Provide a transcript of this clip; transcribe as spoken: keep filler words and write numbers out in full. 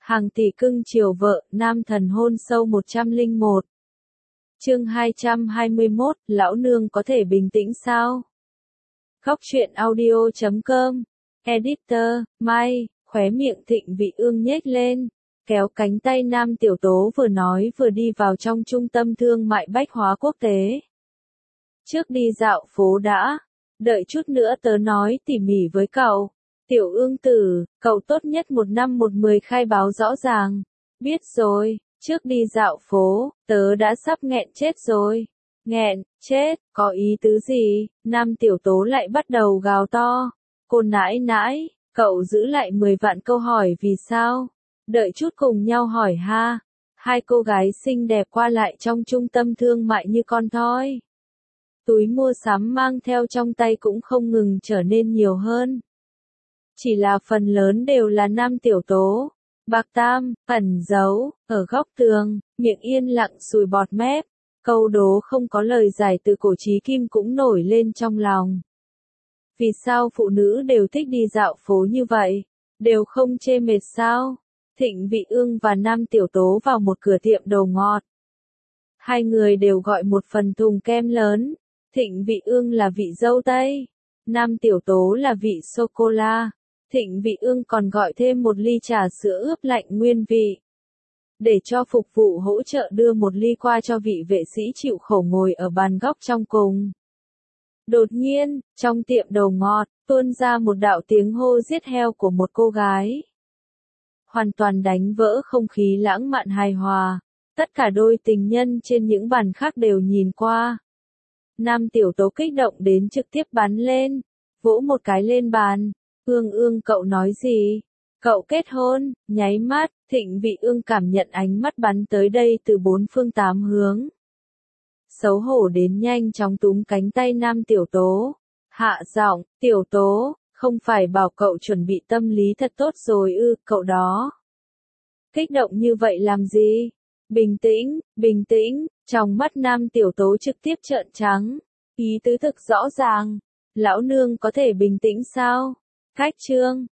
Hàng tỷ cưng chiều vợ, nam thần hôn sâu một trăm lẻ một. Chương hai trăm hai mươi mốt, lão nương có thể bình tĩnh sao? Góc truyện audio chấm com. Editor, Mai, khóe miệng Thịnh Vị Ương nhếch lên, kéo cánh tay Nam Tiểu Tố vừa nói vừa đi vào trong trung tâm thương mại bách hóa quốc tế. Trước đi dạo phố đã, đợi chút nữa tớ nói tỉ mỉ với cậu. Tiểu Ương tử, cậu tốt nhất một năm một mười khai báo rõ ràng. Biết rồi, trước đi dạo phố, tớ đã sắp nghẹn chết rồi. Nghẹn, chết, có ý tứ gì? Nam Tiểu Tố lại bắt đầu gào to. Cô nãi nãi, cậu giữ lại mười vạn câu hỏi vì sao? Đợi chút cùng nhau hỏi ha. Hai cô gái xinh đẹp qua lại trong trung tâm thương mại như con thoi. Túi mua sắm mang theo trong tay cũng không ngừng trở nên nhiều hơn. Chỉ là phần lớn đều là Nam Tiểu Tố. Bạc tam, ẩn giấu, ở góc tường, miệng yên lặng sùi bọt mép. Câu đố không có lời giải từ cổ chí kim cũng nổi lên trong lòng. Vì sao phụ nữ đều thích đi dạo phố như vậy? Đều không chê mệt sao? Thịnh Vị Ương và Nam Tiểu Tố vào một cửa tiệm đồ ngọt. Hai người đều gọi một phần thùng kem lớn. Thịnh Vị Ương là vị dâu tây. Nam Tiểu Tố là vị sô-cô-la. Thịnh Vị Ương còn gọi thêm một ly trà sữa ướp lạnh nguyên vị. Để cho phục vụ hỗ trợ đưa một ly qua cho vị vệ sĩ chịu khổ ngồi ở bàn góc trong cùng. Đột nhiên, trong tiệm đồ ngọt, tuôn ra một đạo tiếng hô giết heo của một cô gái. Hoàn toàn đánh vỡ không khí lãng mạn hài hòa. Tất cả đôi tình nhân trên những bàn khác đều nhìn qua. Nam Tiểu Tố kích động đến trực tiếp bắn lên, vỗ một cái lên bàn. Ương Ương cậu nói gì? Cậu kết hôn? Nháy mắt, Thịnh Vị Ương cảm nhận ánh mắt bắn tới đây từ bốn phương tám hướng. Xấu hổ đến nhanh chóng túm cánh tay Nam Tiểu Tố. Hạ giọng, Tiểu Tố, không phải bảo cậu chuẩn bị tâm lý thật tốt rồi ư, cậu đó. Kích động như vậy làm gì? Bình tĩnh, bình tĩnh, trong mắt Nam Tiểu Tố trực tiếp trợn trắng. Ý tứ thực rõ ràng. Lão nương có thể bình tĩnh sao? Khách trương,